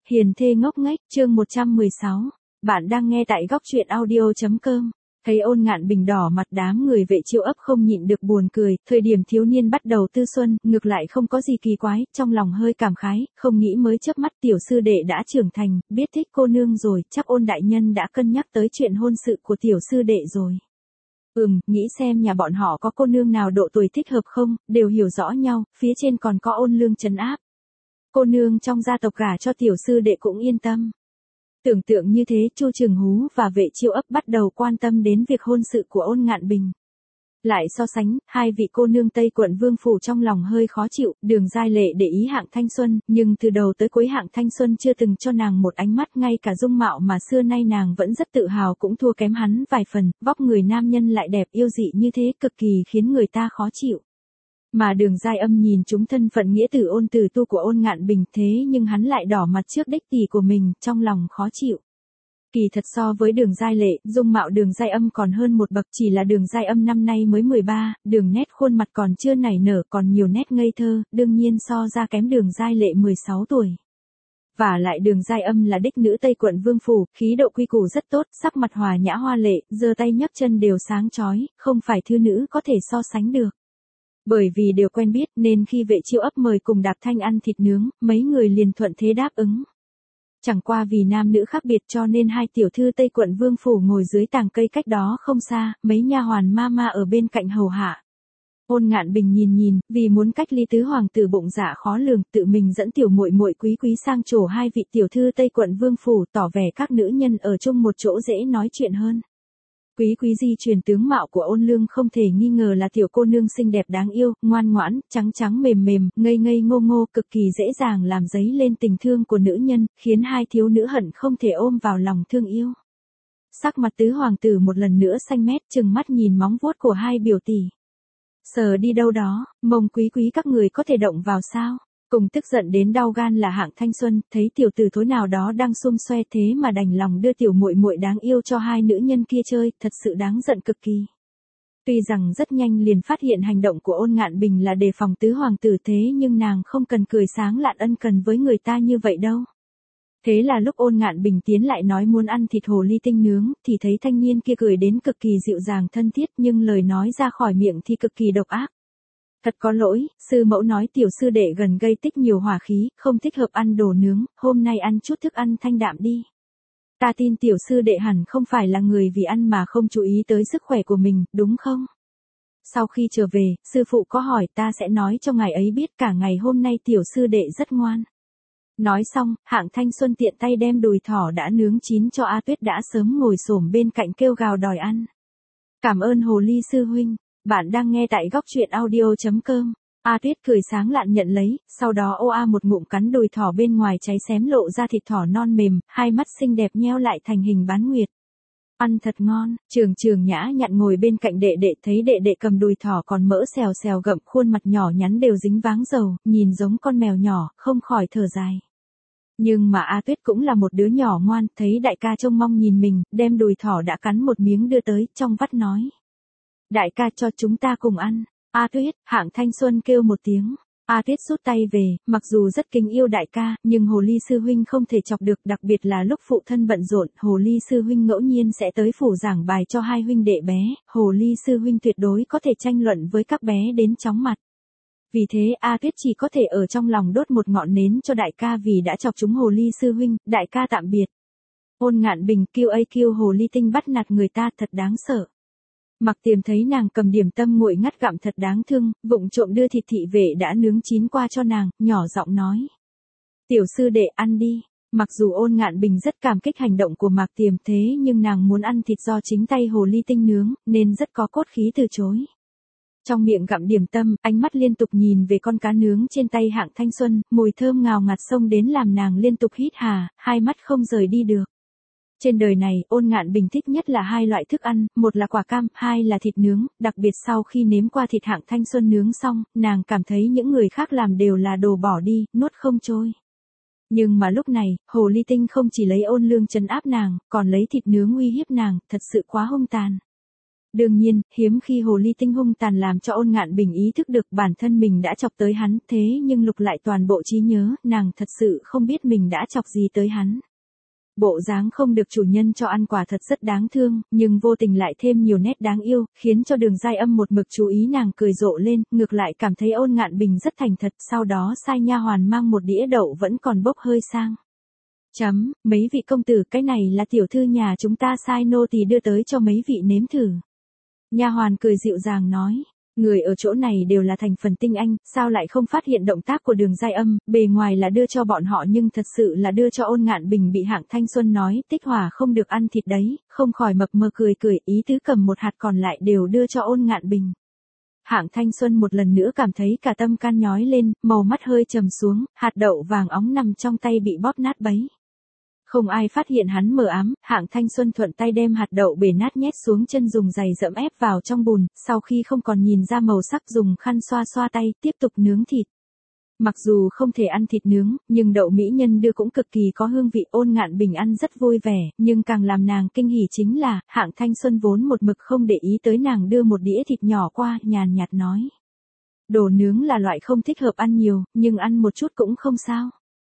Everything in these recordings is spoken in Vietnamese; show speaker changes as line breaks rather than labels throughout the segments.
Hiền thê ngốc nghếch, chương 116. Bạn đang nghe tại góc truyện audio.com. Thấy Ôn Ngạn Bình đỏ mặt, đám người Vệ Chiêu ấp không nhịn được buồn cười, thời điểm thiếu niên bắt đầu tư xuân, ngược lại không có gì kỳ quái, trong lòng hơi cảm khái, không nghĩ mới chớp mắt tiểu sư đệ đã trưởng thành, biết thích cô nương rồi, chắc Ôn đại nhân đã cân nhắc tới chuyện hôn sự của tiểu sư đệ rồi. Nghĩ xem nhà bọn họ có cô nương nào độ tuổi thích hợp không, đều hiểu rõ nhau, phía trên còn có Ôn Lương trấn áp. Cô nương trong gia tộc gả cho tiểu sư đệ cũng yên tâm. Tưởng tượng như thế, Chu Trường Hú và Vệ Chiêu ấp bắt đầu quan tâm đến việc hôn sự của Ôn Ngạn Bình. Lại so sánh, hai vị cô nương Tây quận Vương phủ trong lòng hơi khó chịu, Đường Giai Lệ để ý Hạng Thanh Xuân, nhưng từ đầu tới cuối Hạng Thanh Xuân chưa từng cho nàng một ánh mắt, ngay cả dung mạo mà xưa nay nàng vẫn rất tự hào cũng thua kém hắn vài phần, vóc người nam nhân lại đẹp yêu dị như thế, cực kỳ khiến người ta khó chịu. Mà Đường Giai Âm nhìn chúng thân phận nghĩa tử Ôn Tử Tu của Ôn Ngạn Bình, thế nhưng hắn lại đỏ mặt trước đích tỷ của mình, trong lòng khó chịu. Kỳ thật so với Đường Giai Lệ, dung mạo Đường Giai Âm còn hơn một bậc, chỉ là Đường Giai Âm năm nay mới 13, đường nét khuôn mặt còn chưa nảy nở, còn nhiều nét ngây thơ, đương nhiên so ra kém Đường Giai Lệ 16 tuổi. Và lại Đường Giai Âm là đích nữ Tây quận Vương phủ, khí độ quy củ rất tốt, sắc mặt hòa nhã hoa lệ, giơ tay nhấc chân đều sáng chói, không phải thư nữ có thể so sánh được. Bởi vì đều quen biết nên khi Vệ Chiêu ấp mời cùng Đạp Thanh ăn thịt nướng, mấy người liền thuận thế đáp ứng. Chẳng qua vì nam nữ khác biệt cho nên hai tiểu thư Tây quận Vương phủ ngồi dưới tàng cây cách đó không xa, mấy nha hoàn ma ở bên cạnh hầu hạ. Ôn Ngạn Bình nhìn, vì muốn cách ly tứ hoàng tử bụng dạ khó lường, tự mình dẫn tiểu muội muội Quý Quý sang chỗ hai vị tiểu thư Tây quận Vương phủ, tỏ vẻ các nữ nhân ở chung một chỗ dễ nói chuyện hơn. Quý Quý di truyền tướng mạo của Ôn Lương không thể nghi ngờ là tiểu cô nương xinh đẹp đáng yêu, ngoan ngoãn, trắng mềm, ngây ngô, cực kỳ dễ dàng làm dấy lên tình thương của nữ nhân, khiến hai thiếu nữ hận không thể ôm vào lòng thương yêu. Sắc mặt tứ hoàng tử một lần nữa xanh mét, trừng mắt nhìn móng vuốt của hai biểu tỷ. Sờ đi đâu đó, mông Quý Quý các người có thể động vào sao? Cùng tức giận đến đau gan là Hạng Thanh Xuân, thấy tiểu tử thối nào đó đang xum xoe thế mà đành lòng đưa tiểu muội muội đáng yêu cho hai nữ nhân kia chơi, thật sự đáng giận cực kỳ. Tuy rằng rất nhanh liền phát hiện hành động của Ôn Ngạn Bình là đề phòng tứ hoàng tử, thế nhưng nàng không cần cười sáng lạn ân cần với người ta như vậy đâu. Thế là lúc Ôn Ngạn Bình tiến lại nói muốn ăn thịt hồ ly tinh nướng, thì thấy thanh niên kia cười đến cực kỳ dịu dàng thân thiết, nhưng lời nói ra khỏi miệng thì cực kỳ độc ác. Thật có lỗi, sư mẫu nói tiểu sư đệ gần gây tích nhiều hỏa khí, không thích hợp ăn đồ nướng, hôm nay ăn chút thức ăn thanh đạm đi. Ta tin tiểu sư đệ hẳn không phải là người vì ăn mà không chú ý tới sức khỏe của mình, đúng không? Sau khi trở về, sư phụ có hỏi ta sẽ nói cho ngài ấy biết cả ngày hôm nay tiểu sư đệ rất ngoan. Nói xong, Hạng Thanh Xuân tiện tay đem đùi thỏ đã nướng chín cho A Tuyết đã sớm ngồi xổm bên cạnh kêu gào đòi ăn. Cảm ơn hồ ly sư huynh. Bạn đang nghe tại góc truyện audio.com. A Tuyết cười sáng lạn nhận lấy, sau đó oa một ngụm cắn đùi thỏ bên ngoài cháy xém lộ ra thịt thỏ non mềm, hai mắt xinh đẹp nheo lại thành hình bán nguyệt. Ăn thật ngon, Trường nhã nhặn ngồi bên cạnh đệ đệ, thấy đệ đệ cầm đùi thỏ còn mỡ xèo gậm, khuôn mặt nhỏ nhắn đều dính váng dầu, nhìn giống con mèo nhỏ, không khỏi thở dài. Nhưng mà A Tuyết cũng là một đứa nhỏ ngoan, thấy đại ca trông mong nhìn mình, đem đùi thỏ đã cắn một miếng đưa tới, trong vắt nói. Đại ca cho chúng ta cùng ăn. A Tuyết, Hạng Thanh Xuân kêu một tiếng. A Tuyết rút tay về, mặc dù rất kính yêu đại ca, nhưng hồ ly sư huynh không thể chọc được, đặc biệt là lúc phụ thân bận rộn, hồ ly sư huynh ngẫu nhiên sẽ tới phủ giảng bài cho hai huynh đệ bé, hồ ly sư huynh tuyệt đối có thể tranh luận với các bé đến chóng mặt. Vì thế A Tuyết chỉ có thể ở trong lòng đốt một ngọn nến cho đại ca vì đã chọc chúng hồ ly sư huynh, đại ca tạm biệt. Ôn Ngạn Bình kêu hồ ly tinh bắt nạt người ta thật đáng sợ. Mặc Tiềm thấy nàng cầm điểm tâm nguội ngắt gặm thật đáng thương, vụng trộm đưa thịt thị vệ đã nướng chín qua cho nàng, nhỏ giọng nói. Tiểu sư đệ ăn đi. Mặc dù Ôn Ngạn Bình rất cảm kích hành động của Mạc Tiềm, thế nhưng nàng muốn ăn thịt do chính tay hồ ly tinh nướng, nên rất có cốt khí từ chối. Trong miệng gặm điểm tâm, ánh mắt liên tục nhìn về con cá nướng trên tay Hạng Thanh Xuân, mùi thơm ngào ngạt xông đến làm nàng liên tục hít hà, hai mắt không rời đi được. Trên đời này, Ôn Ngạn Bình thích nhất là hai loại thức ăn, một là quả cam, hai là thịt nướng, đặc biệt sau khi nếm qua thịt Hạng Thanh Xuân nướng xong, nàng cảm thấy những người khác làm đều là đồ bỏ đi, nuốt không trôi. Nhưng mà lúc này, hồ ly tinh không chỉ lấy Ôn Lương trấn áp nàng, còn lấy thịt nướng uy hiếp nàng, thật sự quá hung tàn. Đương nhiên, hiếm khi hồ ly tinh hung tàn làm cho Ôn Ngạn Bình ý thức được bản thân mình đã chọc tới hắn, thế nhưng lục lại toàn bộ trí nhớ, nàng thật sự không biết mình đã chọc gì tới hắn. Bộ dáng không được chủ nhân cho ăn quả thật rất đáng thương, nhưng vô tình lại thêm nhiều nét đáng yêu, khiến cho Đường Giai Âm một mực chú ý nàng cười rộ lên, ngược lại cảm thấy Ôn Ngạn Bình rất thành thật, sau đó sai nha hoàn mang một đĩa đậu vẫn còn bốc hơi sang. Mấy vị công tử, cái này là tiểu thư nhà chúng ta sai nô tỳ đưa tới cho mấy vị nếm thử. Nha hoàn cười dịu dàng nói. Người ở chỗ này đều là thành phần tinh anh, sao lại không phát hiện động tác của Đường Giai Âm, bề ngoài là đưa cho bọn họ nhưng thật sự là đưa cho Ôn Ngạn Bình. Bị Hạng Thanh Xuân nói, Tích Hỏa không được ăn thịt đấy, không khỏi mập mờ cười cười, ý tứ cầm một hạt còn lại đều đưa cho Ôn Ngạn Bình. Hạng Thanh Xuân một lần nữa cảm thấy cả tâm can nhói lên, màu mắt hơi trầm xuống, hạt đậu vàng óng nằm trong tay bị bóp nát bấy. Không ai phát hiện hắn mờ ám, Hạng Thanh Xuân thuận tay đem hạt đậu bể nát nhét xuống chân, dùng giày dẫm ép vào trong bùn, sau khi không còn nhìn ra màu sắc dùng khăn xoa xoa tay, tiếp tục nướng thịt. Mặc dù không thể ăn thịt nướng, nhưng đậu mỹ nhân đưa cũng cực kỳ có hương vị. Ôn Ngạn Bình ăn rất vui vẻ, nhưng càng làm nàng kinh hỉ chính là, Hạng Thanh Xuân vốn một mực không để ý tới nàng đưa một đĩa thịt nhỏ qua, nhàn nhạt nói. Đồ nướng là loại không thích hợp ăn nhiều, nhưng ăn một chút cũng không sao.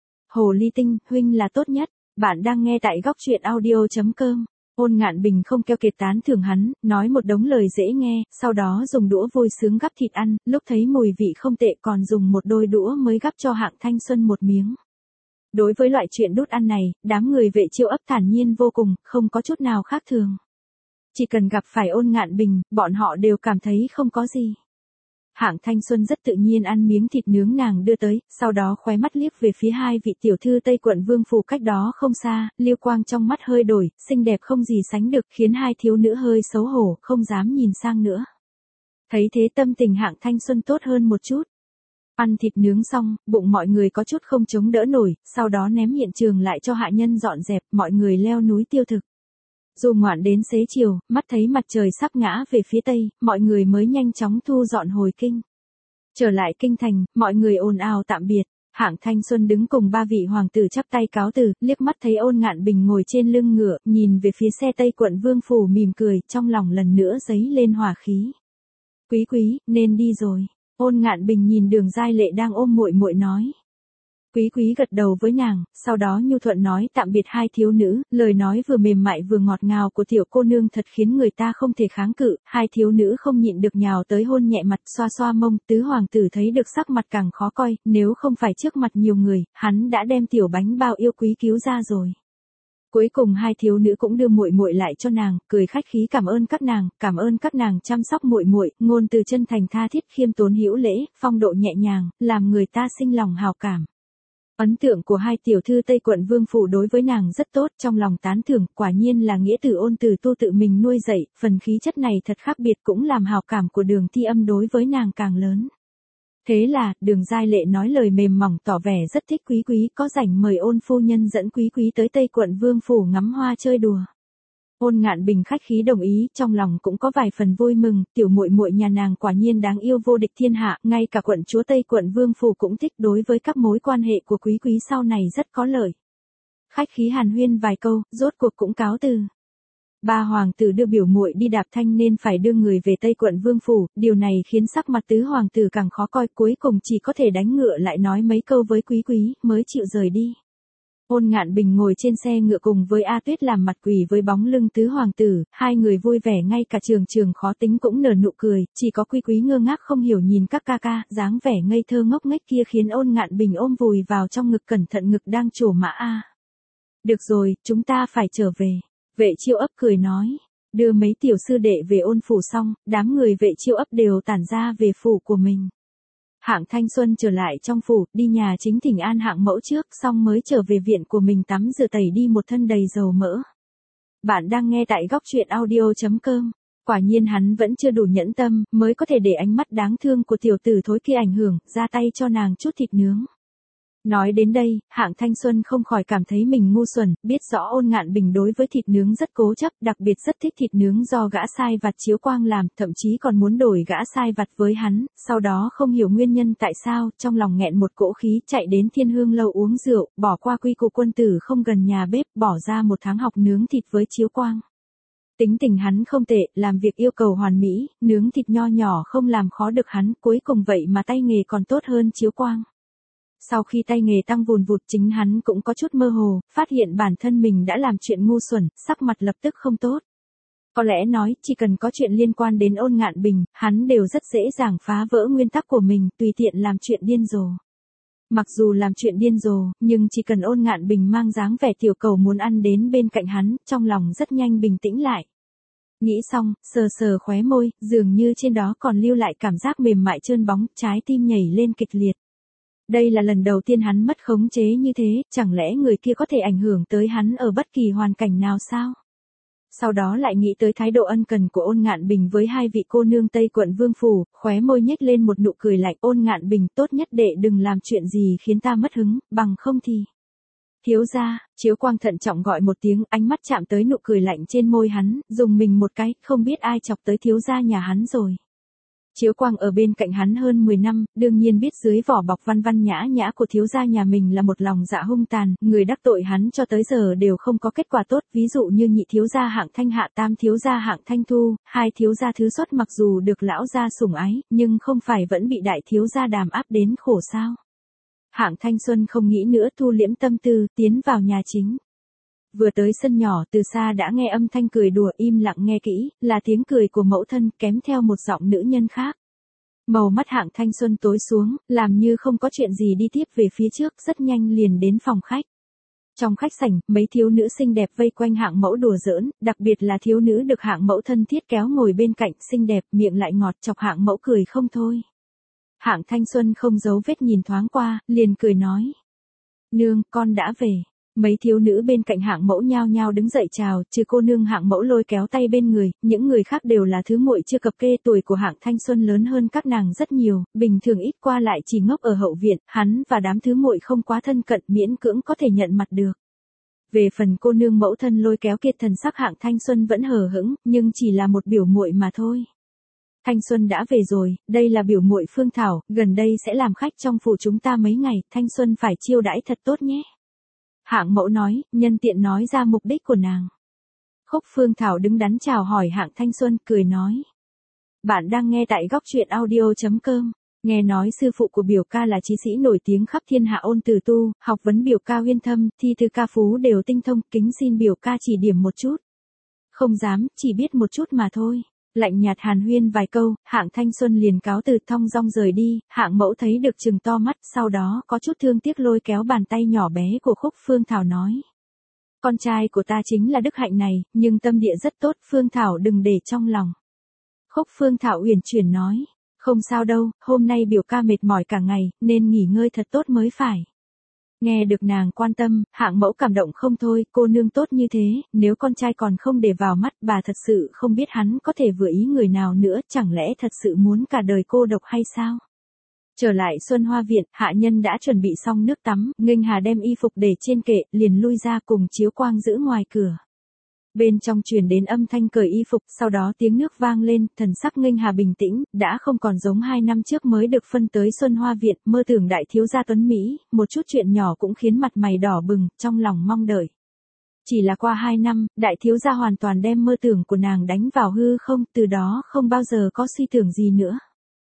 Hồ ly tinh, huynh là tốt nhất. Bạn đang nghe tại góc truyện audio.com. Ôn Ngạn Bình không keo kiệt tán thưởng hắn, nói một đống lời dễ nghe, sau đó dùng đũa vui sướng gắp thịt ăn, lúc thấy mùi vị không tệ còn dùng một đôi đũa mới gắp cho Hạng Thanh Xuân một miếng. Đối với loại chuyện đút ăn này, đám người Vệ Chiêu ấp thản nhiên vô cùng, không có chút nào khác thường. Chỉ cần gặp phải Ôn Ngạn Bình, bọn họ đều cảm thấy không có gì. Hạng Thanh Xuân rất tự nhiên ăn miếng thịt nướng nàng đưa tới, sau đó khóe mắt liếc về phía hai vị tiểu thư Tây quận Vương phủ cách đó không xa, Liêu quang trong mắt hơi đổi, xinh đẹp không gì sánh được, khiến hai thiếu nữ hơi xấu hổ, không dám nhìn sang nữa. Thấy thế tâm tình Hạng Thanh Xuân tốt hơn một chút. Ăn thịt nướng xong, bụng mọi người có chút không chống đỡ nổi, sau đó ném hiện trường lại cho hạ nhân dọn dẹp, mọi người leo núi tiêu thực. Dù ngoạn đến xế chiều, mắt thấy mặt trời sắp ngã về phía tây, mọi người mới nhanh chóng thu dọn hồi kinh. Trở lại kinh thành, mọi người ồn ào tạm biệt. Hạng Thanh Xuân đứng cùng ba vị hoàng tử chắp tay cáo từ, liếc mắt thấy Ôn Ngạn Bình ngồi trên lưng ngựa, nhìn về phía xe Tây quận Vương phủ mỉm cười, trong lòng lần nữa dấy lên hỏa khí. Quý quý, nên đi rồi. Ôn Ngạn Bình nhìn Đường Giai Lệ đang ôm muội muội nói. Quý quý gật đầu với nàng, sau đó nhu thuận nói tạm biệt hai thiếu nữ, lời nói vừa mềm mại vừa ngọt ngào của tiểu cô nương thật khiến người ta không thể kháng cự, hai thiếu nữ không nhịn được nhào tới hôn nhẹ mặt, xoa xoa mông. Tứ hoàng tử thấy được sắc mặt càng khó coi, nếu không phải trước mặt nhiều người, hắn đã đem tiểu bánh bao yêu quý cứu ra rồi. Cuối cùng hai thiếu nữ cũng đưa muội muội lại cho nàng, cười khách khí cảm ơn các nàng chăm sóc muội muội, ngôn từ chân thành tha thiết, khiêm tốn hữu lễ, phong độ nhẹ nhàng, làm người ta sinh lòng hào cảm. Ấn tượng của hai tiểu thư Tây quận Vương phủ đối với nàng rất tốt, trong lòng tán thưởng, quả nhiên là nghĩa tử Ôn Từ Tu tự mình nuôi dạy, phần khí chất này thật khác biệt, cũng làm hào cảm của Đường Thi Âm đối với nàng càng lớn. Thế là, Đường Giai Lệ nói lời mềm mỏng tỏ vẻ rất thích quý quý, có rảnh mời Ôn phu nhân dẫn quý quý tới Tây quận Vương phủ ngắm hoa chơi đùa. Ôn Ngạn Bình khách khí đồng ý, trong lòng cũng có vài phần vui mừng, tiểu muội muội nhà nàng quả nhiên đáng yêu vô địch thiên hạ, ngay cả quận chúa Tây quận Vương phủ cũng thích, đối với các mối quan hệ của quý quý sau này rất có lợi. Khách khí hàn huyên vài câu, rốt cuộc cũng cáo từ. Ba hoàng tử đưa biểu muội đi đạp thanh nên phải đưa người về Tây quận Vương phủ, điều này khiến sắc mặt tứ hoàng tử càng khó coi, cuối cùng chỉ có thể đánh ngựa lại nói mấy câu với quý quý, mới chịu rời đi. Ôn Ngạn Bình ngồi trên xe ngựa cùng với A Tuyết làm mặt quỷ với bóng lưng tứ hoàng tử, hai người vui vẻ, ngay cả Trường khó tính cũng nở nụ cười, chỉ có quý quý ngơ ngác không hiểu nhìn các ca ca, dáng vẻ ngây thơ ngốc nghếch kia khiến Ôn Ngạn Bình ôm vùi vào trong ngực, cẩn thận ngực đang trổ mã a. Được rồi, chúng ta phải trở về. Vệ Chiêu ấp cười nói, đưa mấy tiểu sư đệ về Ôn phủ xong, đám người Vệ Chiêu ấp đều tản ra về phủ của mình. Hạng Thanh Xuân trở lại trong phủ, đi nhà chính thỉnh an Hạng mẫu trước, xong mới trở về viện của mình tắm rửa tẩy đi một thân đầy dầu mỡ. Bạn đang nghe tại góc truyện audio.com. Quả nhiên hắn vẫn chưa đủ nhẫn tâm, mới có thể để ánh mắt đáng thương của tiểu tử thối kia ảnh hưởng, ra tay cho nàng chút thịt nướng. Nói đến đây, Hạng Thanh Xuân không khỏi cảm thấy mình ngu xuẩn, biết rõ Ôn Ngạn Bình đối với thịt nướng rất cố chấp, đặc biệt rất thích thịt nướng do gã sai vặt Chiếu Quang làm, thậm chí còn muốn đổi gã sai vặt với hắn, sau đó không hiểu nguyên nhân tại sao, trong lòng nghẹn một cỗ khí, chạy đến Thiên Hương lâu uống rượu, bỏ qua quy củ quân tử không gần nhà bếp, bỏ ra 1 tháng học nướng thịt với Chiếu Quang. Tính tình hắn không tệ, làm việc yêu cầu hoàn mỹ, nướng thịt nho nhỏ không làm khó được hắn, cuối cùng vậy mà tay nghề còn tốt hơn Chiếu Quang. Sau khi tay nghề tăng vùn vụt chính hắn cũng có chút mơ hồ, phát hiện bản thân mình đã làm chuyện ngu xuẩn, sắc mặt lập tức không tốt. Có lẽ nói, chỉ cần có chuyện liên quan đến Ôn Ngạn Bình, hắn đều rất dễ dàng phá vỡ nguyên tắc của mình, tùy tiện làm chuyện điên rồ. Mặc dù làm chuyện điên rồ, nhưng chỉ cần Ôn Ngạn Bình mang dáng vẻ tiểu cầu muốn ăn đến bên cạnh hắn, trong lòng rất nhanh bình tĩnh lại. Nghĩ xong, sờ sờ khóe môi, dường như trên đó còn lưu lại cảm giác mềm mại trơn bóng, trái tim nhảy lên kịch liệt. Đây là lần đầu tiên hắn mất khống chế như thế, chẳng lẽ người kia có thể ảnh hưởng tới hắn ở bất kỳ hoàn cảnh nào sao? Sau đó lại nghĩ tới thái độ ân cần của Ôn Ngạn Bình với hai vị cô nương Tây quận Vương Phủ, khóe môi nhếch lên một nụ cười lạnh. Ôn Ngạn Bình, tốt nhất đệ đừng làm chuyện gì khiến ta mất hứng, bằng không thì... Thiếu gia, Chiếu Quang thận trọng gọi một tiếng, ánh mắt chạm tới nụ cười lạnh trên môi hắn, dùng mình một cái, không biết ai chọc tới thiếu gia nhà hắn rồi. Chiếu Quang ở bên cạnh hắn hơn 10 năm, đương nhiên biết dưới vỏ bọc văn văn nhã nhã của thiếu gia nhà mình là một lòng dạ hung tàn, người đắc tội hắn cho tới giờ đều không có kết quả tốt, ví dụ như nhị thiếu gia Hạng Thanh Hạ, tam thiếu gia Hạng Thanh Thu, hai thiếu gia Thứ Xuất mặc dù được lão gia sủng ái, nhưng không phải vẫn bị đại thiếu gia đàm áp đến khổ sao. Hạng Thanh Xuân không nghĩ nữa, thu liễm tâm tư, tiến vào nhà chính. Vừa tới sân nhỏ, từ xa đã nghe âm thanh cười đùa, im lặng nghe kỹ, là tiếng cười của mẫu thân, kém theo một giọng nữ nhân khác. Màu mắt Hạng Thanh Xuân tối xuống, làm như không có chuyện gì đi tiếp về phía trước, rất nhanh liền đến phòng khách. Trong khách sảnh, mấy thiếu nữ xinh đẹp vây quanh Hạng mẫu đùa giỡn, đặc biệt là thiếu nữ được Hạng mẫu thân thiết kéo ngồi bên cạnh, xinh đẹp, miệng lại ngọt, chọc Hạng mẫu cười không thôi. Hạng Thanh Xuân không giấu vết nhìn thoáng qua, liền cười nói. Nương, con đã về. Mấy thiếu nữ bên cạnh Hạng mẫu nhao nhao đứng dậy chào, trừ cô nương Hạng mẫu lôi kéo tay bên người, những người khác đều là thứ muội chưa cập kê, tuổi của Hạng Thanh Xuân lớn hơn các nàng rất nhiều, bình thường ít qua lại chỉ ngốc ở hậu viện, hắn và đám thứ muội không quá thân cận, miễn cưỡng có thể nhận mặt được. Về phần cô nương mẫu thân lôi kéo kia, thần sắc Hạng Thanh Xuân vẫn hờ hững, nhưng chỉ là một biểu muội mà thôi. Thanh Xuân đã về rồi, đây là biểu muội Phương Thảo, gần đây sẽ làm khách trong phủ chúng ta mấy ngày, Thanh Xuân phải chiêu đãi thật tốt nhé. Hạng mẫu nói, nhân tiện nói ra mục đích của nàng. Khúc Phương Thảo đứng đắn chào hỏi Hạng Thanh Xuân, cười nói. Bạn đang nghe tại góc truyện audio.com. Nghe nói sư phụ của biểu ca là chí sĩ nổi tiếng khắp thiên hạ Ôn Tử Tu, học vấn biểu ca uyên thâm, thi thư ca phú đều tinh thông, kính xin biểu ca chỉ điểm một chút. Không dám, chỉ biết một chút mà thôi. Lạnh nhạt hàn huyên vài câu, Hạng Thanh Xuân liền cáo từ thong dong rời đi, Hạng mẫu thấy được trừng to mắt, sau đó có chút thương tiếc lôi kéo bàn tay nhỏ bé của Khúc Phương Thảo nói. Con trai của ta chính là đức hạnh này, nhưng tâm địa rất tốt, Phương Thảo đừng để trong lòng. Khúc Phương Thảo uyển chuyển nói, không sao đâu, hôm nay biểu ca mệt mỏi cả ngày, nên nghỉ ngơi thật tốt mới phải. Nghe được nàng quan tâm, Hạng mẫu cảm động không thôi, cô nương tốt như thế, nếu con trai còn không để vào mắt, bà thật sự không biết hắn có thể vừa ý người nào nữa, chẳng lẽ thật sự muốn cả đời cô độc hay sao? Trở lại Xuân Hoa Viện, hạ nhân đã chuẩn bị xong nước tắm, Nghênh Hà đem y phục để trên kệ, liền lui ra cùng Chiếu Quang giữ ngoài cửa. Bên trong truyền đến âm thanh cởi y phục, sau đó tiếng nước vang lên, thần sắc Nghênh Hà bình tĩnh, đã không còn giống 2 năm trước mới được phân tới Xuân Hoa Viện, mơ tưởng đại thiếu gia tuấn Mỹ, một chút chuyện nhỏ cũng khiến mặt mày đỏ bừng, trong lòng mong đợi. Chỉ là qua 2 năm, đại thiếu gia hoàn toàn đem mơ tưởng của nàng đánh vào hư không, từ đó không bao giờ có suy tưởng gì nữa.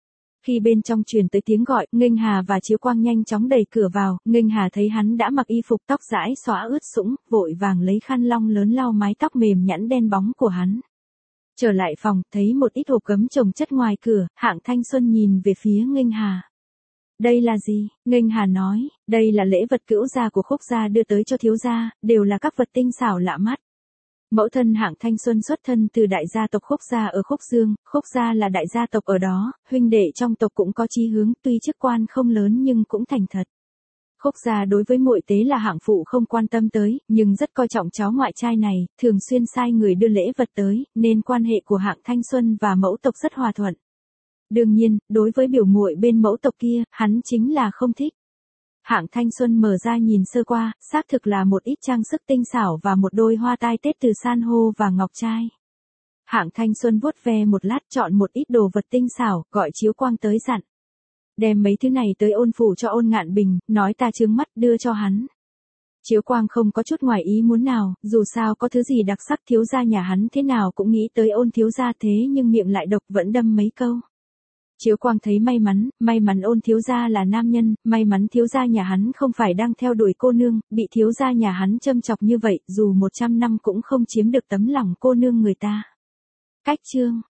Khi bên trong truyền tới tiếng gọi, Nghênh Hà và Chiếu Quang nhanh chóng đẩy cửa vào, Nghênh Hà thấy hắn đã mặc y phục, tóc rãi xõa ướt sũng, vội vàng lấy khăn lông lớn lau mái tóc mềm nhẵn đen bóng của hắn. Trở lại phòng, thấy một ít hộp gấm chồng chất ngoài cửa, Hạng Thanh Xuân nhìn về phía Nghênh Hà. Đây là gì? Nghênh Hà nói, đây là lễ vật cữu gia của Khúc gia đưa tới cho thiếu gia, đều là các vật tinh xảo lạ mắt. Mẫu thân Hạng Thanh Xuân xuất thân từ đại gia tộc Khúc gia ở Khúc Dương, Khúc gia là đại gia tộc ở đó, huynh đệ trong tộc cũng có chí hướng, tuy chức quan không lớn nhưng cũng thành thật. Khúc gia đối với muội tế là Hạng phụ không quan tâm tới, nhưng rất coi trọng cháu ngoại trai này, thường xuyên sai người đưa lễ vật tới, nên quan hệ của Hạng Thanh Xuân và mẫu tộc rất hòa thuận. Đương nhiên, đối với biểu muội bên mẫu tộc kia, hắn chính là không thích. Hạng Thanh Xuân mở ra nhìn sơ qua, xác thực là một ít trang sức tinh xảo và một đôi hoa tai tết từ san hô và ngọc trai. Hạng Thanh Xuân vuốt ve một lát, chọn một ít đồ vật tinh xảo, gọi Chiếu Quang tới dặn. Đem mấy thứ này tới Ôn phủ cho Ôn Ngạn Bình, nói ta chướng mắt, đưa cho hắn. Chiếu Quang không có chút ngoài ý muốn nào, dù sao có thứ gì đặc sắc thiếu gia nhà hắn thế nào cũng nghĩ tới Ôn thiếu gia thế nhưng miệng lại độc vẫn đâm mấy câu. Chiếu Quang thấy may mắn Ôn thiếu gia là nam nhân, may mắn thiếu gia nhà hắn không phải đang theo đuổi cô nương, bị thiếu gia nhà hắn châm chọc như vậy, dù 100 năm cũng không chiếm được tấm lòng cô nương người ta. Cách chương